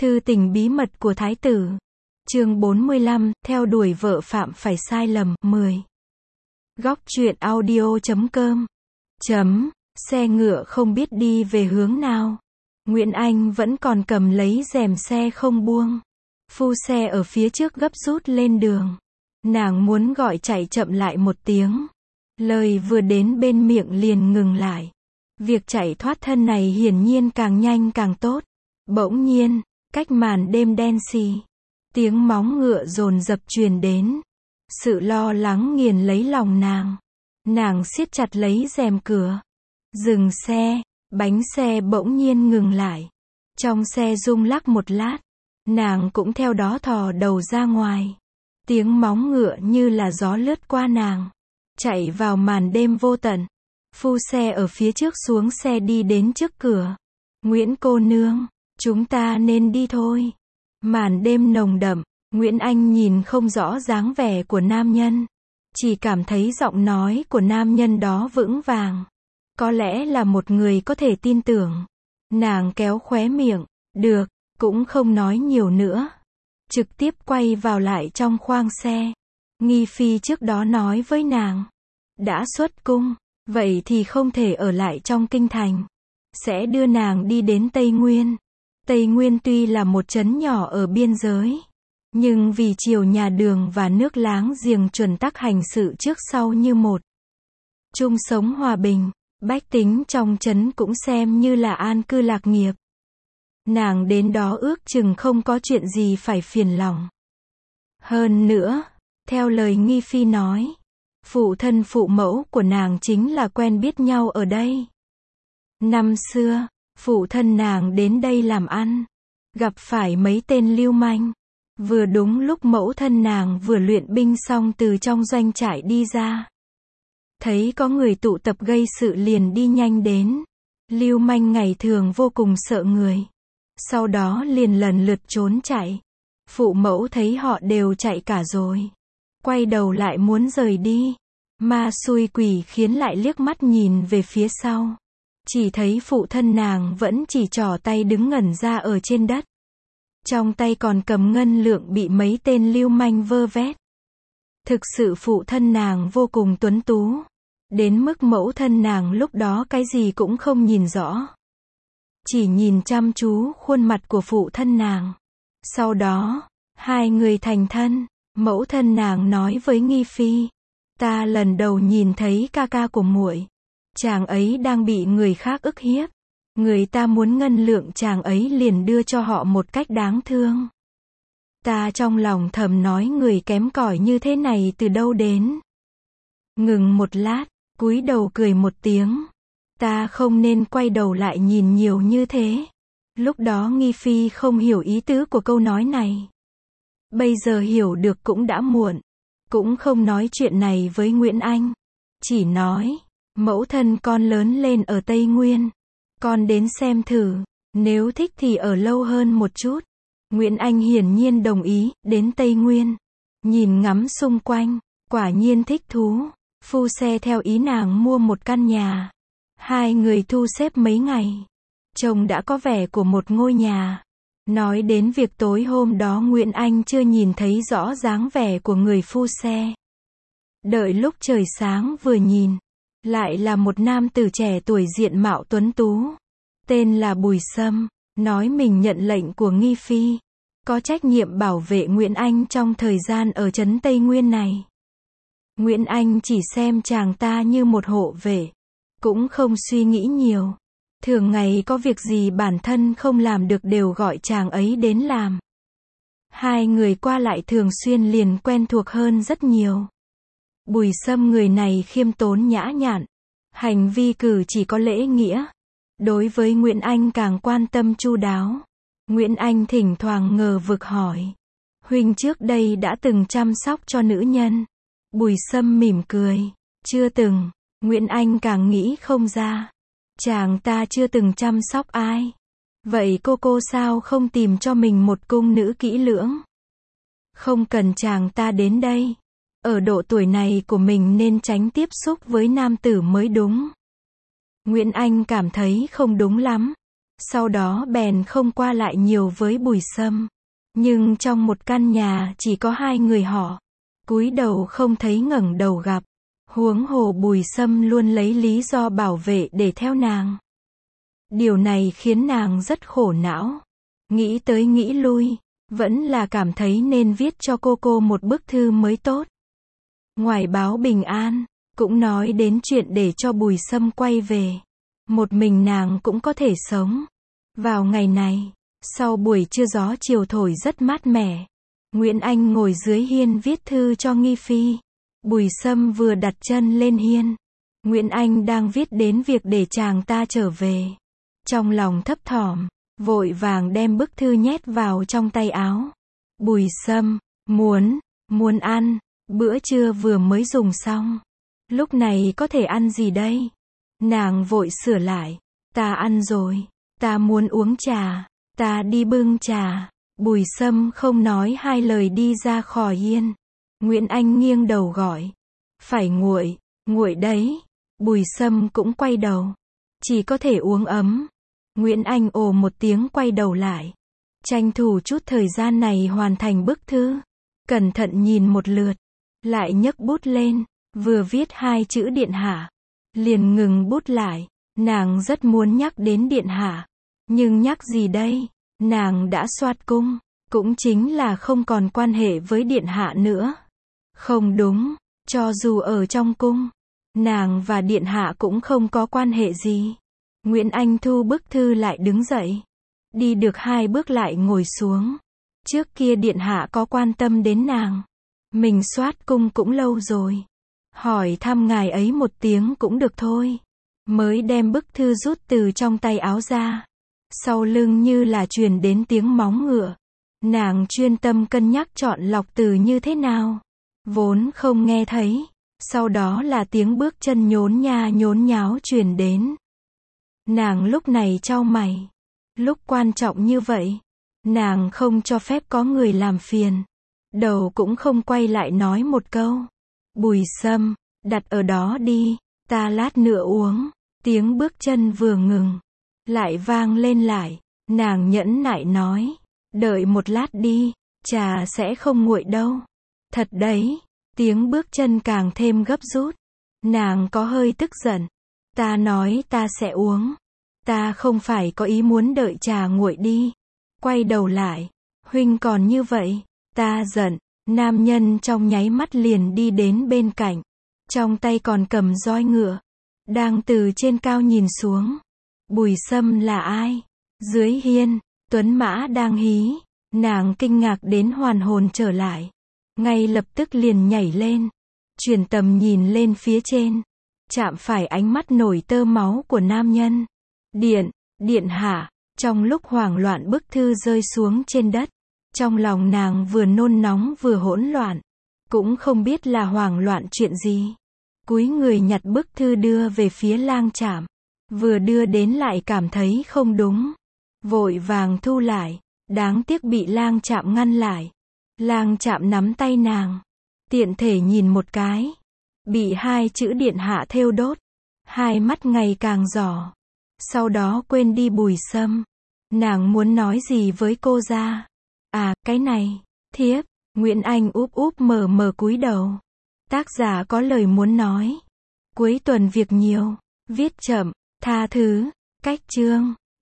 Thư tình bí mật của Thái tử. Chương 45, theo đuổi vợ phạm phải sai lầm. 10. Góc truyện audio.com. Xe ngựa không biết đi về hướng nào. Nguyễn Anh vẫn còn cầm lấy rèm xe không buông. Phu xe ở phía trước gấp rút lên đường. Nàng muốn gọi chạy chậm lại một tiếng. Lời vừa đến bên miệng liền ngừng lại. Việc chạy thoát thân này hiển nhiên càng nhanh càng tốt. Bỗng nhiên, cách màn đêm đen xì, tiếng móng ngựa dồn dập truyền đến. Sự lo lắng nghiền lấy lòng nàng. Nàng siết chặt lấy rèm cửa. Dừng xe, bánh xe bỗng nhiên ngừng lại. Trong xe rung lắc một lát, nàng cũng theo đó thò đầu ra ngoài. Tiếng móng ngựa như là gió lướt qua nàng, chạy vào màn đêm vô tận. Phu xe ở phía trước xuống xe đi đến trước cửa. Nguyễn cô nương, chúng ta nên đi thôi. Màn đêm nồng đậm, Nguyễn Anh nhìn không rõ dáng vẻ của nam nhân. Chỉ cảm thấy giọng nói của nam nhân đó vững vàng. Có lẽ là một người có thể tin tưởng. Nàng kéo khóe miệng, được, cũng không nói nhiều nữa. Trực tiếp quay vào lại trong khoang xe. Nghi Phi trước đó nói với nàng, đã xuất cung, vậy thì không thể ở lại trong kinh thành. Sẽ đưa nàng đi đến Tây Nguyên. Tây Nguyên tuy là một trấn nhỏ ở biên giới, nhưng vì triều nhà Đường và nước láng giềng chuẩn tắc hành sự trước sau như một, chung sống hòa bình, bách tính trong trấn cũng xem như là an cư lạc nghiệp. Nàng đến đó ước chừng không có chuyện gì phải phiền lòng. Hơn nữa, theo lời Nghi Phi nói, phụ thân phụ mẫu của nàng chính là quen biết nhau ở đây. Năm xưa, phụ thân nàng đến đây làm ăn, gặp phải mấy tên lưu manh. Vừa đúng lúc mẫu thân nàng vừa luyện binh xong từ trong doanh trại đi ra. Thấy có người tụ tập gây sự liền đi nhanh đến. Lưu manh ngày thường vô cùng sợ người. Sau đó liền lần lượt trốn chạy. Phụ mẫu thấy họ đều chạy cả rồi, quay đầu lại muốn rời đi. Ma xui quỷ khiến lại liếc mắt nhìn về phía sau. Chỉ thấy phụ thân nàng vẫn chỉ trỏ tay đứng ngẩn ra ở trên đất. Trong tay còn cầm ngân lượng bị mấy tên lưu manh vơ vét. Thực sự phụ thân nàng vô cùng tuấn tú. Đến mức mẫu thân nàng lúc đó cái gì cũng không nhìn rõ. Chỉ nhìn chăm chú khuôn mặt của phụ thân nàng. Sau đó, hai người thành thân. Mẫu thân nàng nói với Nghi Phi, ta lần đầu nhìn thấy ca ca của muội. Chàng ấy đang bị người khác ức hiếp. Người ta muốn ngân lượng chàng ấy liền đưa cho họ một cách đáng thương. Ta trong lòng thầm nói người kém cỏi như thế này từ đâu đến. Ngừng một lát, cúi đầu cười một tiếng. Ta không nên quay đầu lại nhìn nhiều như thế. Lúc đó Nghi Phi không hiểu ý tứ của câu nói này. Bây giờ hiểu được cũng đã muộn. Cũng không nói chuyện này với Nguyễn Anh. Chỉ nói, mẫu thân con lớn lên ở Tây Nguyên. Con đến xem thử, nếu thích thì ở lâu hơn một chút. Nguyễn Anh hiển nhiên đồng ý, đến Tây Nguyên. Nhìn ngắm xung quanh, quả nhiên thích thú. Phu xe theo ý nàng mua một căn nhà. Hai người thu xếp mấy ngày. Trông đã có vẻ của một ngôi nhà. Nói đến việc tối hôm đó Nguyễn Anh chưa nhìn thấy rõ dáng vẻ của người phu xe. Đợi lúc trời sáng vừa nhìn, lại là một nam tử trẻ tuổi diện mạo tuấn tú. Tên là Bùi Sâm, nói mình nhận lệnh của Nghi Phi. Có trách nhiệm bảo vệ Nguyễn Anh trong thời gian ở trấn Tây Nguyên này. Nguyễn Anh chỉ xem chàng ta như một hộ vệ. Cũng không suy nghĩ nhiều. Thường ngày có việc gì bản thân không làm được đều gọi chàng ấy đến làm. Hai người qua lại thường xuyên liền quen thuộc hơn rất nhiều. Bùi Sâm người này khiêm tốn nhã nhặn. Hành vi cử chỉ có lễ nghĩa. Đối với Nguyễn Anh càng quan tâm chu đáo. Nguyễn Anh thỉnh thoảng ngờ vực hỏi. Huynh trước đây đã từng chăm sóc cho nữ nhân. Bùi Sâm mỉm cười. Chưa từng. Nguyễn Anh càng nghĩ không ra. Chàng ta chưa từng chăm sóc ai. Vậy cô sao không tìm cho mình một cung nữ kỹ lưỡng? Không cần chàng ta đến đây. Ở độ tuổi này của mình nên tránh tiếp xúc với nam tử mới đúng. Nguyễn Anh cảm thấy không đúng lắm. Sau đó bèn không qua lại nhiều với Bùi Sâm. Nhưng trong một căn nhà chỉ có hai người họ, cúi đầu không thấy ngẩng đầu gặp. Huống hồ Bùi Sâm luôn lấy lý do bảo vệ để theo nàng. Điều này khiến nàng rất khổ não. Nghĩ tới nghĩ lui, vẫn là cảm thấy nên viết cho cô một bức thư mới tốt. Ngoài báo bình an, cũng nói đến chuyện để cho Bùi Sâm quay về. Một mình nàng cũng có thể sống. Vào ngày này, sau buổi trưa gió chiều thổi rất mát mẻ, Nguyễn Anh ngồi dưới hiên viết thư cho Nghi Phi. Bùi Sâm vừa đặt chân lên hiên, Nguyễn Anh đang viết đến việc để chàng ta trở về. Trong lòng thấp thỏm, vội vàng đem bức thư nhét vào trong tay áo. Bùi Sâm, muốn ăn, bữa trưa vừa mới dùng xong. Lúc này có thể ăn gì đây? Nàng vội sửa lại. Ta ăn rồi, ta muốn uống trà, ta đi bưng trà. Bùi Sâm không nói hai lời đi ra khỏi hiên. Nguyễn Anh nghiêng đầu gọi. Phải nguội đấy. Bùi Sâm cũng quay đầu. Chỉ có thể uống ấm. Nguyễn Anh ồ một tiếng quay đầu lại. Tranh thủ chút thời gian này hoàn thành bức thư. Cẩn thận nhìn một lượt. Lại nhấc bút lên. Vừa viết hai chữ điện hạ. Liền ngừng bút lại. Nàng rất muốn nhắc đến điện hạ. Nhưng nhắc gì đây? Nàng đã soát cung. Cũng chính là không còn quan hệ với điện hạ nữa. Không đúng. Cho dù ở trong cung, nàng và điện hạ cũng không có quan hệ gì. Nguyễn Anh thu bức thư lại đứng dậy. Đi được 2 bước lại ngồi xuống. Trước kia điện hạ có quan tâm đến nàng. Mình soát cung cũng lâu rồi. Hỏi thăm ngài ấy một tiếng cũng được thôi. Mới đem bức thư rút từ trong tay áo ra. Sau lưng như là truyền đến tiếng móng ngựa. Nàng chuyên tâm cân nhắc chọn lọc từ như thế nào. Vốn không nghe thấy. Sau đó là tiếng bước chân nhốn nháo truyền đến. Nàng lúc này chau mày. Lúc quan trọng như vậy, nàng không cho phép có người làm phiền. Đầu cũng không quay lại nói một câu. Bùi Sâm, đặt ở đó đi, ta lát nữa uống. Tiếng bước chân vừa ngừng, lại vang lên lại. Nàng nhẫn nại nói, đợi một lát đi, trà sẽ không nguội đâu. Thật đấy, tiếng bước chân càng thêm gấp rút. Nàng có hơi tức giận. Ta nói ta sẽ uống. Ta không phải có ý muốn đợi trà nguội đi. Quay đầu lại, huynh còn như vậy, ta giận. Nam nhân trong nháy mắt liền đi đến bên cạnh. Trong tay còn cầm roi ngựa. Đang từ trên cao nhìn xuống. Bùi Sâm là ai? Dưới hiên, tuấn mã đang hí. Nàng kinh ngạc đến hoàn hồn trở lại. Ngay lập tức liền nhảy lên. Chuyển tầm nhìn lên phía trên. Chạm phải ánh mắt nổi tơ máu của nam nhân. Điện hạ. Trong lúc hoảng loạn bức thư rơi xuống trên đất. Trong lòng nàng vừa nôn nóng vừa hỗn loạn. Cũng không biết là hoảng loạn chuyện gì. Cúi người nhặt bức thư đưa về phía Lang Trạm. Vừa đưa đến lại cảm thấy không đúng. Vội vàng thu lại. Đáng tiếc bị Lang Trạm ngăn lại. Lang Trạm nắm tay nàng. Tiện thể nhìn một cái. Bị 2 chữ điện hạ thêu đốt. Hai mắt ngày càng đỏ. Sau đó quên đi Bùi Sâm. Nàng muốn nói gì với cô ra. À, cái này, thiếp. Nguyễn Anh úp mờ cúi đầu. Tác giả có lời muốn nói. Cuối tuần việc nhiều. Viết chậm, tha thứ. Cách chương.